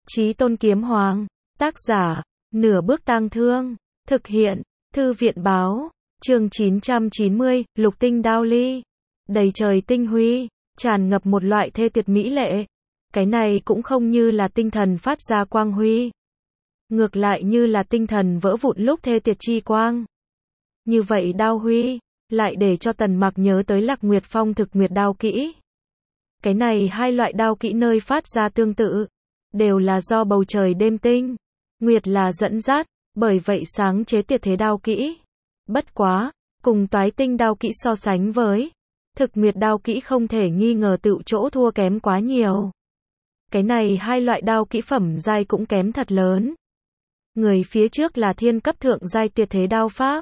Chí Tôn Kiếm Hoàng. Tác giả, Nửa Bước Tang Thương. Thực hiện, Thư viện Báo. Chương 990, Lục Tinh Đao Ly. Đầy trời tinh huy, tràn ngập một loại thê tuyệt mỹ lệ. Cái này cũng không như là tinh thần phát ra quang huy. Ngược lại như là tinh thần vỡ vụn lúc thê tuyệt chi quang. Như vậy đao huy, lại để cho Tần Mặc nhớ tới Lạc Nguyệt Phong thực nguyệt đao kỹ. Cái này hai loại đao kỹ nơi phát ra tương tự, đều là do bầu trời đêm tinh, nguyệt là dẫn dắt, bởi vậy sáng chế tuyệt thế đao kỹ. Bất quá, cùng toái tinh đao kỹ so sánh với, thực nguyệt đao kỹ không thể nghi ngờ tựu chỗ thua kém quá nhiều. Cái này hai loại đao kỹ phẩm giai cũng kém thật lớn. Người phía trước là thiên cấp thượng giai tuyệt thế đao pháp,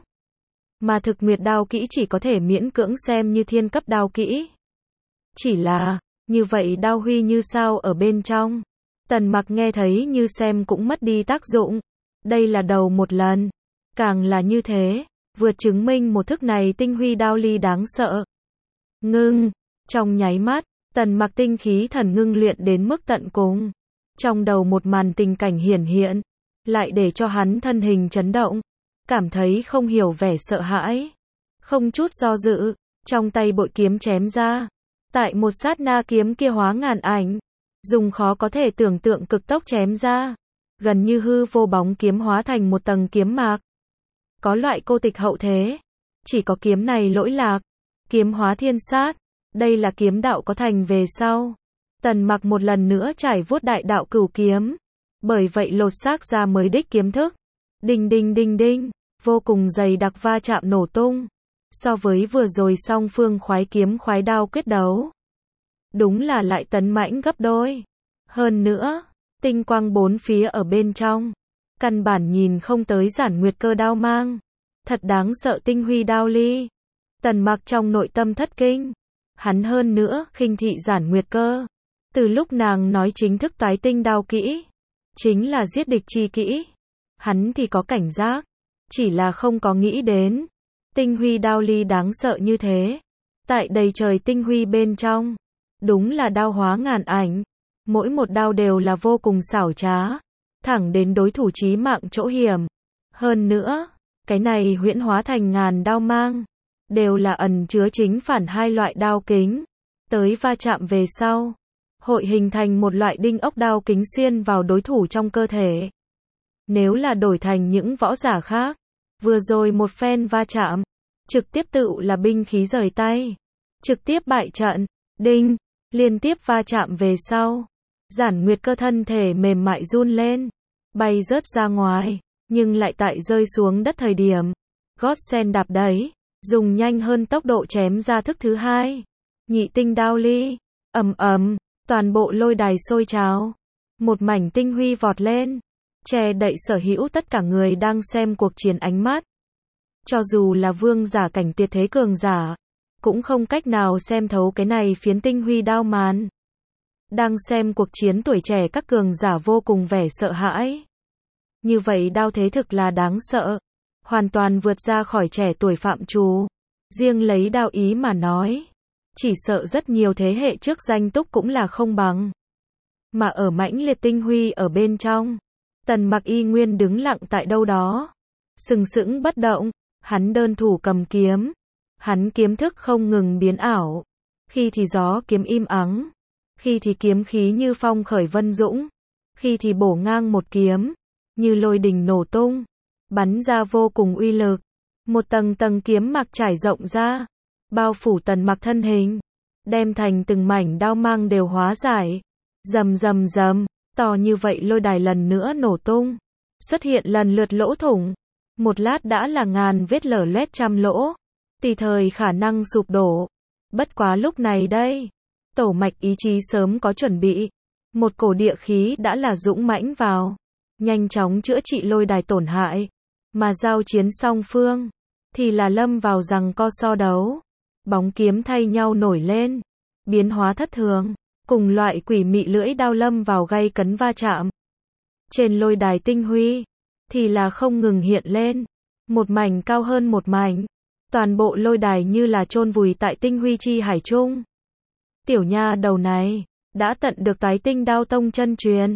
mà thực nguyệt đao kỹ chỉ có thể miễn cưỡng xem như thiên cấp đao kỹ. Chỉ là, như vậy đao huy như sao ở bên trong. Tần Mặc nghe thấy như xem cũng mất đi tác dụng. Đây là đầu một lần. Càng là như thế, vượt chứng minh một thức này tinh huy đao ly đáng sợ. Ngưng, trong nháy mắt, Tần Mặc tinh khí thần ngưng luyện đến mức tận cùng. Trong đầu một màn tình cảnh hiển hiện, lại để cho hắn thân hình chấn động, cảm thấy không hiểu vẻ sợ hãi. Không chút do dự, trong tay bội kiếm chém ra. Tại một sát na kiếm kia hóa ngàn ảnh, dùng khó có thể tưởng tượng cực tốc chém ra, gần như hư vô bóng kiếm hóa thành một tầng kiếm mạc. Có loại cô tịch hậu thế, chỉ có kiếm này lỗi lạc, kiếm hóa thiên sát, đây là kiếm đạo có thành về sau. Tần Mặc một lần nữa trải vuốt đại đạo cửu kiếm, bởi vậy lột xác ra mới đích kiếm thức. Đinh đinh đinh đinh, vô cùng dày đặc va chạm nổ tung. So với vừa rồi song phương khoái kiếm khoái đao quyết đấu, đúng là lại tấn mãnh gấp đôi. Hơn nữa, tinh quang bốn phía ở bên trong, căn bản nhìn không tới Giản Nguyệt Cơ đao mang. Thật đáng sợ tinh huy đao ly. Tần Mặc trong nội tâm thất kinh. Hắn hơn nữa khinh thị Giản Nguyệt Cơ. Từ lúc nàng nói chính thức toái tinh đao kỹ, chính là giết địch chi kỹ, hắn thì có cảnh giác, chỉ là không có nghĩ đến tinh huy đao ly đáng sợ như thế. Tại đầy trời tinh huy bên trong, đúng là đao hóa ngàn ảnh, mỗi một đao đều là vô cùng xảo trá, thẳng đến đối thủ chí mạng chỗ hiểm. Hơn nữa, cái này huyễn hóa thành ngàn đao mang, đều là ẩn chứa chính phản hai loại đao kính, tới va chạm về sau, hội hình thành một loại đinh ốc đao kính xuyên vào đối thủ trong cơ thể. Nếu là đổi thành những võ giả khác, vừa rồi một phen va chạm, trực tiếp tựu là binh khí rời tay, trực tiếp bại trận. Đinh, liên tiếp va chạm về sau, Giản Nguyệt Cơ thân thể mềm mại run lên, bay rớt ra ngoài, nhưng lại tại rơi xuống đất thời điểm, gót sen đạp đáy, dùng nhanh hơn tốc độ chém ra thức thứ hai. Nhị tinh đao ly, ầm ầm, toàn bộ lôi đài sôi trào, một mảnh tinh huy vọt lên, che đậy sở hữu tất cả người đang xem cuộc chiến ánh mắt. Cho dù là vương giả cảnh tuyệt thế cường giả, cũng không cách nào xem thấu cái này phiến tinh huy đao màn. Đang xem cuộc chiến tuổi trẻ các cường giả vô cùng vẻ sợ hãi. Như vậy đao thế thực là đáng sợ, hoàn toàn vượt ra khỏi trẻ tuổi phạm trù. Riêng lấy đao ý mà nói, chỉ sợ rất nhiều thế hệ trước danh túc cũng là không bằng. Mà ở mãnh liệt tinh huy ở bên trong, Tần Mặc y nguyên đứng lặng tại đâu đó, sừng sững bất động. Hắn đơn thủ cầm kiếm, hắn kiếm thức không ngừng biến ảo, khi thì gió kiếm im ắng, khi thì kiếm khí như phong khởi vân dũng, khi thì bổ ngang một kiếm, như lôi đình nổ tung, bắn ra vô cùng uy lực. Một tầng tầng kiếm mạc trải rộng ra, bao phủ Tần Mặc thân hình, đem thành từng mảnh đao mang đều hóa giải. Rầm rầm rầm, to như vậy lôi đài lần nữa nổ tung, xuất hiện lần lượt lỗ thủng. Một lát đã là ngàn vết lở loét trăm lỗ, tùy thời khả năng sụp đổ. Bất quá lúc này đây, tổ mạch ý chí sớm có chuẩn bị, một cổ địa khí đã là dũng mãnh vào, nhanh chóng chữa trị lôi đài tổn hại, mà giao chiến song phương thì là lâm vào giằng co so đấu, bóng kiếm thay nhau nổi lên, biến hóa thất thường, cùng loại quỷ mị lưỡi đao lâm vào gay cấn va chạm. Trên lôi đài tinh huy thì là không ngừng hiện lên, một mảnh cao hơn một mảnh, toàn bộ lôi đài như là chôn vùi tại tinh huy chi hải chung. Tiểu nha đầu này đã tận được toái tinh đao tông chân truyền,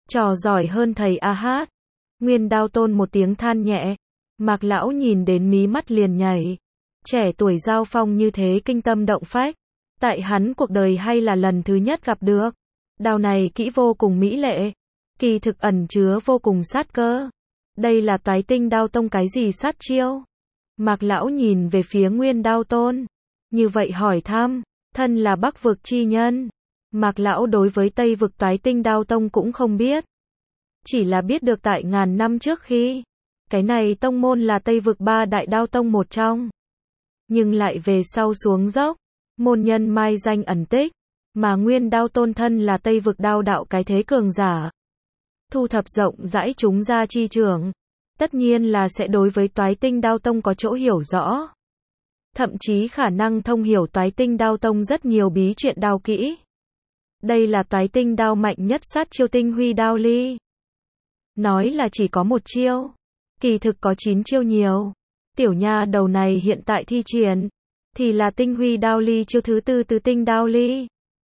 Trò giỏi hơn thầy a hát. Nguyên Đao Tôn một tiếng than nhẹ. Mạc lão nhìn đến mí mắt liền nhảy. Trẻ tuổi giao phong như thế kinh tâm động phách. Tại hắn cuộc đời hay là lần thứ nhất gặp được. Đao này kỹ vô cùng mỹ lệ. Kỳ thực ẩn chứa vô cùng sát cơ. Đây là Toái Tinh Đao Tông cái gì sát chiêu? Mạc lão nhìn về phía Nguyên Đao Tôn. Như vậy hỏi thăm, thân là Bắc vực chi nhân. Mạc lão đối với Tây vực Toái Tinh Đao Tông cũng không biết. Chỉ là biết được tại ngàn năm trước khi, cái này tông môn là Tây vực ba đại đao tông một trong. Nhưng lại về sau xuống dốc, môn nhân mai danh ẩn tích, mà Nguyên Đao Tôn thân là Tây vực đao đạo cái thế cường giả. Thu thập rộng rãi chúng ra chi trưởng, tất nhiên là sẽ đối với Toái Tinh Đao Tông có chỗ hiểu rõ. Thậm chí khả năng thông hiểu Toái Tinh Đao Tông rất nhiều bí chuyện đao kỹ. Đây là Toái Tinh đao mạnh nhất sát chiêu Tinh Huy Đao Ly. Nói là chỉ có một chiêu, kỳ thực có 9 chiêu nhiều. Tiểu nha đầu này hiện tại thi triển, thì là Tinh Huy Đao Ly chiêu thứ tư Tứ Tinh Đao Ly.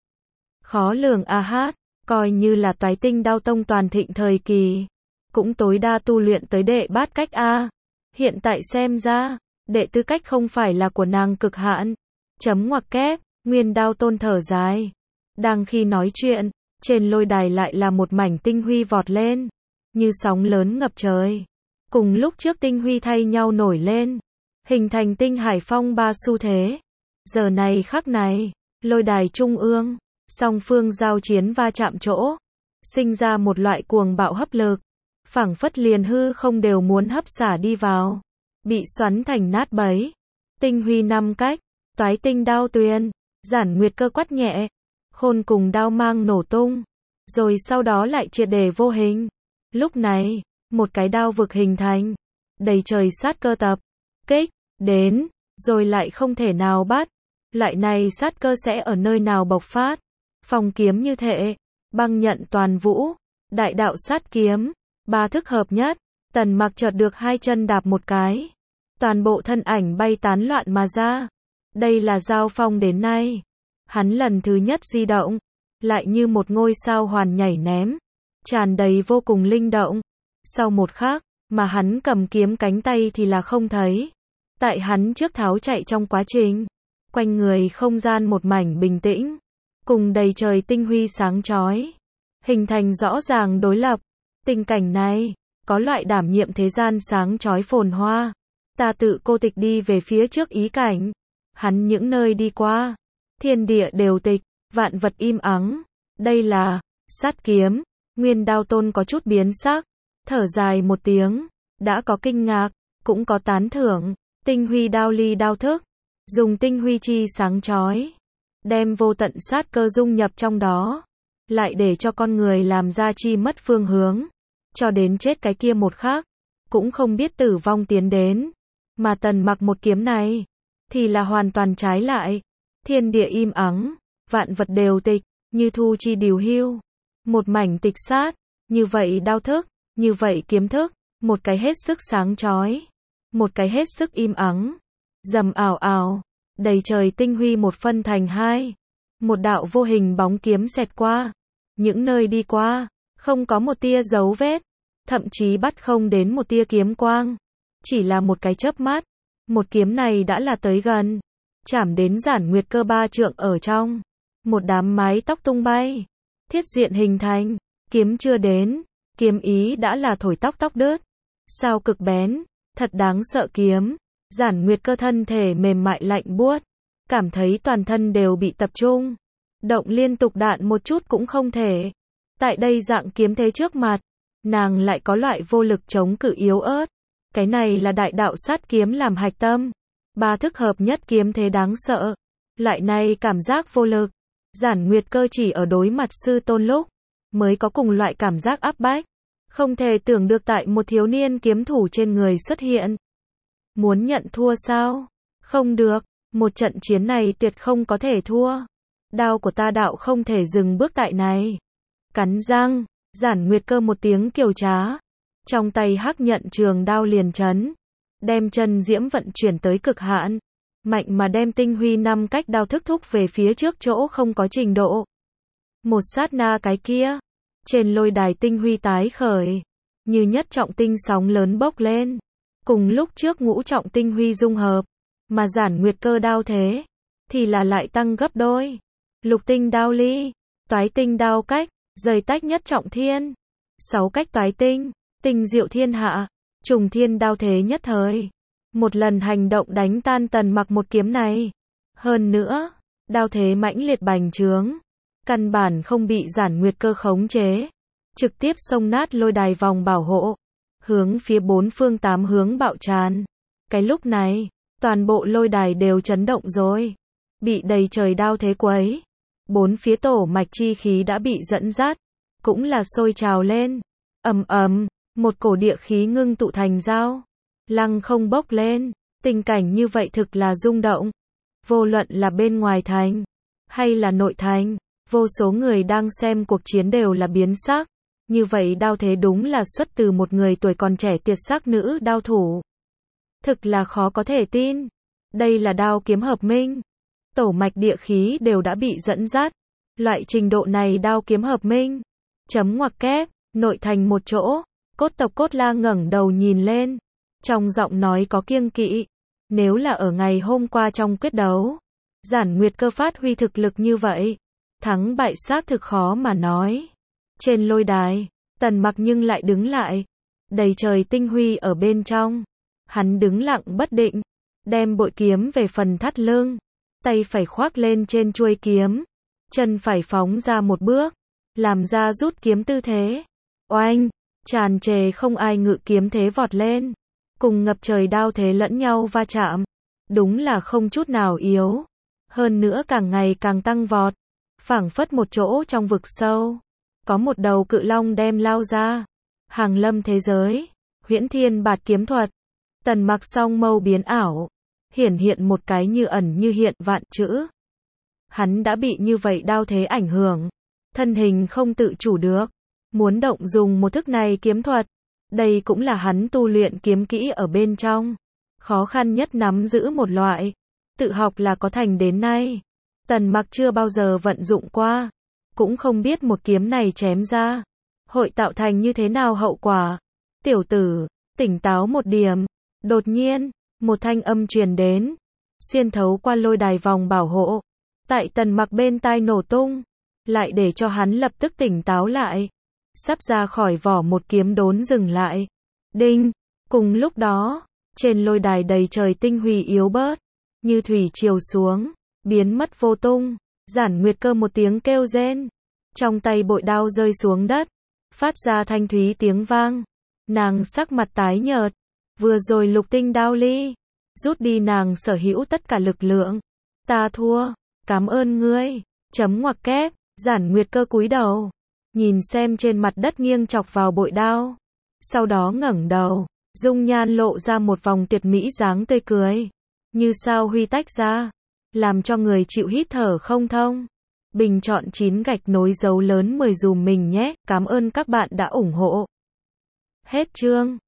Khó lường a hát, coi như là Toái Tinh Đao Tông toàn thịnh thời kỳ, cũng tối đa tu luyện tới đệ bát cách a. Hiện tại xem ra, đệ tư cách không phải là của nàng cực hạn. Chấm ngoặc kép, Nguyên Đao Tôn thở dài. Đang khi nói chuyện, trên lôi đài lại là một mảnh tinh huy vọt lên, như sóng lớn ngập trời. Cùng lúc trước tinh huy thay nhau nổi lên, hình thành tinh hải phong ba xu thế. Giờ này khắc này, lôi đài trung ương, song phương giao chiến va chạm chỗ, sinh ra một loại cuồng bạo hấp lực, phảng phất liền hư không đều muốn hấp xả đi vào, bị xoắn thành nát bấy. Tinh huy 5 cách, Toái Tinh Đao Tuyền, Giản Nguyệt Cơ quát nhẹ, khôn cùng đao mang nổ tung, rồi sau đó lại triệt để vô hình. Lúc này, một cái đao vực hình thành, đầy trời sát cơ tập kích đến, rồi lại không thể nào bắt. Loại này sát cơ sẽ ở nơi nào bộc phát? Phong kiếm như thế, băng nhận toàn vũ, đại đạo sát kiếm, ba thức hợp nhất. Tần Mặc chợt được hai chân đạp một cái, toàn bộ thân ảnh bay tán loạn mà ra. Đây là giao phong đến nay, hắn lần thứ nhất di động, lại như một ngôi sao hoàn nhảy ném, tràn đầy vô cùng linh động. Sau một khắc, mà hắn cầm kiếm cánh tay thì là không thấy. Tại hắn trước tháo chạy trong quá trình, quanh người không gian một mảnh bình tĩnh, cùng đầy trời tinh huy sáng chói, hình thành rõ ràng đối lập. Tình cảnh này, có loại đảm nhiệm thế gian sáng chói phồn hoa, ta tự cô tịch đi về phía trước ý cảnh. Hắn những nơi đi qua, thiên địa đều tịch, vạn vật im ắng. Đây là sát kiếm. Nguyên Đao Tôn có chút biến sắc, thở dài một tiếng, đã có kinh ngạc, cũng có tán thưởng. Tinh Huy Đao Ly đao thức, dùng tinh huy chi sáng chói, đem vô tận sát cơ dung nhập trong đó, lại để cho con người làm ra chi mất phương hướng, cho đến chết cái kia một khắc, cũng không biết tử vong tiến đến. Mà Tần Mặc một kiếm này, thì là hoàn toàn trái lại. Thiên địa im ắng, vạn vật đều tịch, như thu chi điều hưu, một mảnh tịch sát. Như vậy đao thức, như vậy kiếm thức, một cái hết sức sáng chói, một cái hết sức im ắng. Rầm ảo ảo, đầy trời tinh huy một phân thành hai, một đạo vô hình bóng kiếm xẹt qua, những nơi đi qua, không có một tia dấu vết, thậm chí bắt không đến một tia kiếm quang, chỉ là một cái chớp mắt, một kiếm này đã là tới gần, chạm đến Giản Nguyệt Cơ 3 trượng ở trong, một đám mái tóc tung bay, thiết diện hình thành, kiếm chưa đến, kiếm ý đã là thổi tóc tóc đứt. Sao cực bén, thật đáng sợ kiếm. Giản Nguyệt Cơ thân thể mềm mại lạnh buốt, cảm thấy toàn thân đều bị tập trung, động liên tục đạn một chút cũng không thể. Tại đây dạng kiếm thế trước mặt, nàng lại có loại vô lực chống cự yếu ớt. Cái này là đại đạo sát kiếm làm hạch tâm, ba thức hợp nhất kiếm thế đáng sợ. Loại này cảm giác vô lực, Giản Nguyệt Cơ chỉ ở đối mặt sư tôn lúc mới có cùng loại cảm giác áp bách, không thể tưởng được tại một thiếu niên kiếm thủ trên người xuất hiện. Muốn nhận thua sao? Không được, một trận chiến này tuyệt không có thể thua. Đao của ta đạo không thể dừng bước tại này. Cắn răng, Giản Nguyệt Cơ một tiếng kiều trá, trong tay hắc nhận trường đao liền chấn, đem chân diễm vận chuyển tới cực hạn, mạnh mà đem tinh huy 5 cách đao thức thúc về phía trước chỗ không có trình độ. Một sát na cái kia, Trên lôi đài tinh huy tái khởi, như nhất trọng tinh sóng lớn bốc lên. Cùng lúc trước ngũ trọng tinh huy dung hợp, mà giản nguyệt cơ đao thế, thì là lại tăng gấp đôi. Lục tinh đao ly, toái tinh đao cách, rời tách nhất trọng thiên. 6 cách toái tinh, tinh diệu thiên hạ, trùng thiên đao thế nhất thời. Một lần hành động đánh tan Tần Mặc một kiếm này. Hơn nữa, đao thế mãnh liệt bành trướng, căn bản không bị giản nguyệt cơ khống chế. Trực tiếp xông nát lôi đài vòng bảo hộ, hướng phía 4 phương 8 hướng bạo tràn. Cái lúc này, toàn bộ lôi đài đều chấn động rồi. Bị đầy trời đao thế quấy. 4 phía tổ mạch chi khí đã bị dẫn dắt, cũng là sôi trào lên. Ầm ầm, một cổ địa khí ngưng tụ thành dao, lăng không bốc lên. Tình cảnh như vậy thực là rung động. Vô luận là bên ngoài thành, hay là nội thành, vô số người đang xem cuộc chiến đều là biến sắc. Như vậy đao thế đúng là xuất từ một người tuổi còn trẻ tuyệt sắc nữ đao thủ. Thực là khó có thể tin. Đây là đao kiếm hợp minh. Tổ mạch địa khí đều đã bị dẫn dắt. Loại trình độ này đao kiếm hợp minh. Chấm ngoặc kép, nội thành một chỗ, cốt tộc Cốt La ngẩng đầu nhìn lên. Trong giọng nói có kiêng kỵ. Nếu là ở ngày hôm qua trong quyết đấu, giản nguyệt cơ phát huy thực lực như vậy, thắng bại xác thực khó mà nói. Trên lôi đài, Tần Mặc nhưng lại đứng lại, đầy trời tinh huy ở bên trong. Hắn đứng lặng bất định, đem bội kiếm về phần thắt lưng, tay phải khoác lên trên chuôi kiếm, chân phải phóng ra một bước, làm ra rút kiếm tư thế. Oanh, tràn trề không ai ngự kiếm thế vọt lên, cùng ngập trời đao thế lẫn nhau va chạm, đúng là không chút nào yếu, hơn nữa càng ngày càng tăng vọt, phảng phất một chỗ trong vực sâu, có một đầu cự long đem lao ra. Hàng lâm thế giới, huyễn thiên bạt kiếm thuật. Tần Mặc song mâu biến ảo, hiển hiện một cái như ẩn như hiện vạn chữ. Hắn đã bị như vậy đao thế ảnh hưởng, thân hình không tự chủ được, muốn động dùng một thức này kiếm thuật. Đây cũng là hắn tu luyện kiếm kỹ ở bên trong, khó khăn nhất nắm giữ một loại, tự học là có thành đến nay. Tần Mặc chưa bao giờ vận dụng qua, cũng không biết một kiếm này chém ra, hội tạo thành như thế nào hậu quả. Tiểu tử, tỉnh táo một điểm. Đột nhiên, một thanh âm truyền đến, xuyên thấu qua lôi đài vòng bảo hộ, tại Tần Mặc bên tai nổ tung, lại để cho hắn lập tức tỉnh táo lại. Sắp ra khỏi vỏ một kiếm đốn dừng lại. Đinh, cùng lúc đó, trên lôi đài đầy trời tinh huy yếu bớt, như thủy triều xuống, biến mất vô tung. Giản nguyệt cơ một tiếng kêu rên, trong tay bội đao rơi xuống đất, phát ra thanh thúy tiếng vang. Nàng sắc mặt tái nhợt, vừa rồi lục tinh đao ly, rút đi nàng sở hữu tất cả lực lượng. Ta thua, cảm ơn ngươi. Chấm ngoặc kép, giản nguyệt cơ cúi đầu, nhìn xem trên mặt đất nghiêng chọc vào bội đao. Sau đó ngẩng đầu, dung nhan lộ ra một vòng tuyệt mỹ dáng tươi cười, như sao huy tách ra, làm cho người chịu hít thở không thông. Bình chọn 9 gạch nối dấu lớn 10 dùm mình nhé. Cảm ơn các bạn đã ủng hộ. Hết chương.